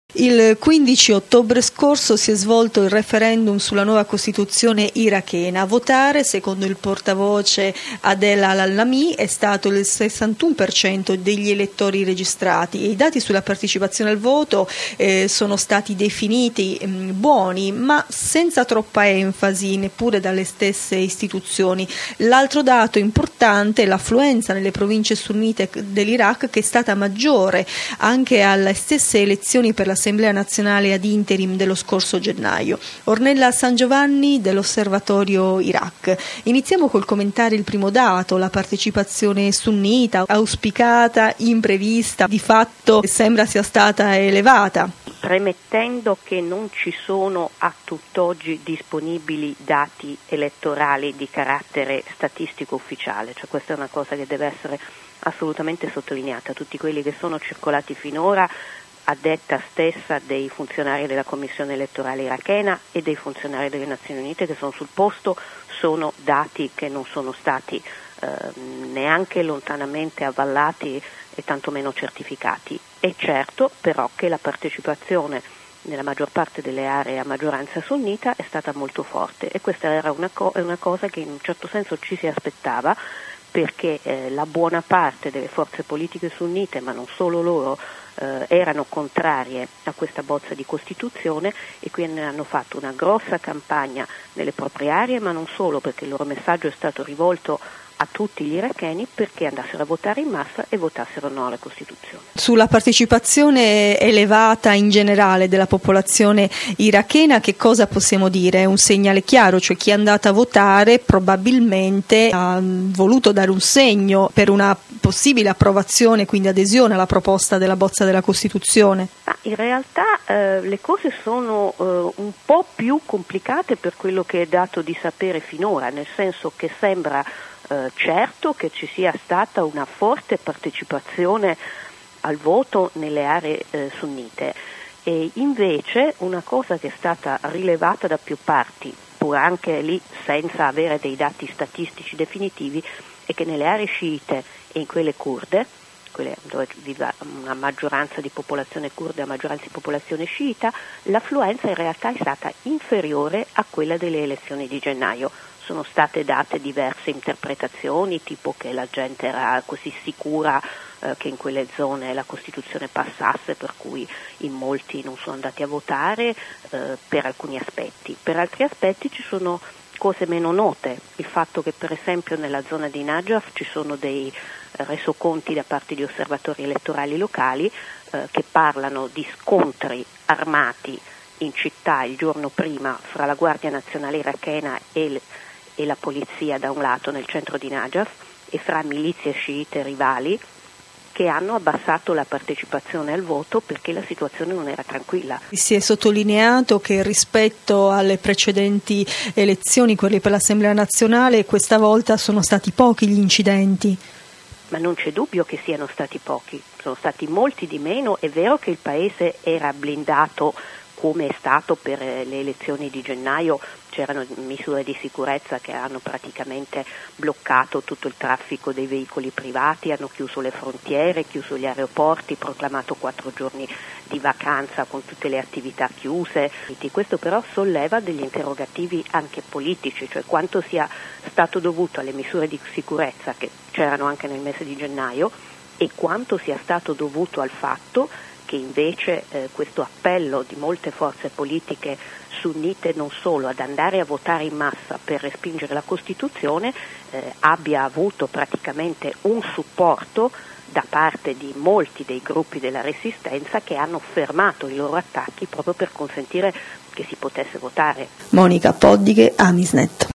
Il 15 ottobre scorso si è svolto il referendum sulla nuova Costituzione irachena. A votare, secondo il portavoce Adel al-Allami, è stato il 61% degli elettori registrati. I dati sulla partecipazione al voto sono stati definiti buoni, ma senza troppa enfasi neppure dalle stesse istituzioni. L'altro dato importante è l'affluenza nelle province sunnite dell'Iraq, che è stata maggiore anche alle stesse elezioni per l'Assemblea nazionale ad interim dello scorso gennaio. Ornella San Giovanni dell'Osservatorio Iraq. Iniziamo col commentare il primo dato, la partecipazione sunnita, auspicata, imprevista, di fatto sembra sia stata elevata. Premettendo che non ci sono a tutt'oggi disponibili dati elettorali di carattere statistico ufficiale, cioè questa è una cosa che deve essere assolutamente sottolineata. Tutti quelli che sono circolati finora, a detta stessa dei funzionari della Commissione elettorale irachena e dei funzionari delle Nazioni Unite che sono sul posto, sono dati che non sono stati neanche lontanamente avvallati e tantomeno certificati. È certo però che la partecipazione nella maggior parte delle aree a maggioranza sunnita è stata molto forte, e questa era una cosa che in un certo senso ci si aspettava, perché la buona parte delle forze politiche sunnite, ma non solo loro, erano contrarie a questa bozza di Costituzione, e quindi hanno fatto una grossa campagna nelle proprie aree, ma non solo, perché il loro messaggio è stato rivolto a tutti gli iracheni perché andassero a votare in massa e votassero no alla Costituzione. Sulla partecipazione elevata in generale della popolazione irachena, che cosa possiamo dire? È un segnale chiaro, cioè chi è andato a votare probabilmente ha voluto dare un segno per una possibile approvazione, quindi adesione alla proposta della bozza della Costituzione. In realtà le cose sono un po' più complicate per quello che è dato di sapere finora, nel senso che sembra certo che ci sia stata una forte partecipazione al voto nelle aree sunnite, e invece una cosa che è stata rilevata da più parti, pur anche lì senza avere dei dati statistici definitivi, è che nelle aree sciite e in quelle kurde, quelle dove vive una maggioranza di popolazione kurda e una maggioranza di popolazione sciita, l'affluenza in realtà è stata inferiore a quella delle elezioni di gennaio. Sono state date diverse interpretazioni, tipo che la gente era così sicura che in quelle zone la Costituzione passasse, per cui in molti non sono andati a votare per alcuni aspetti. Per altri aspetti ci sono cose meno note, il fatto che per esempio nella zona di Najaf ci sono dei resoconti da parte di osservatori elettorali locali che parlano di scontri armati in città il giorno prima fra la Guardia Nazionale irachena e la polizia da un lato nel centro di Najaf e fra milizie sciite rivali, che hanno abbassato la partecipazione al voto perché la situazione non era tranquilla. Si è sottolineato che rispetto alle precedenti elezioni, quelle per l'Assemblea nazionale, questa volta sono stati pochi gli incidenti. Ma non c'è dubbio che siano stati pochi, sono stati molti di meno. È vero che il paese era blindato come è stato per le elezioni di gennaio, c'erano misure di sicurezza che hanno praticamente bloccato tutto il traffico dei veicoli privati, hanno chiuso le frontiere, chiuso gli aeroporti, proclamato 4 giorni di vacanza con tutte le attività chiuse. Questo però solleva degli interrogativi anche politici, cioè quanto sia stato dovuto alle misure di sicurezza che c'erano anche nel mese di gennaio e quanto sia stato dovuto al fatto che invece questo appello di molte forze politiche sunnite non solo ad andare a votare in massa per respingere la Costituzione abbia avuto praticamente un supporto da parte di molti dei gruppi della resistenza che hanno fermato i loro attacchi proprio per consentire che si potesse votare. Monica Poddighe, Amisnet.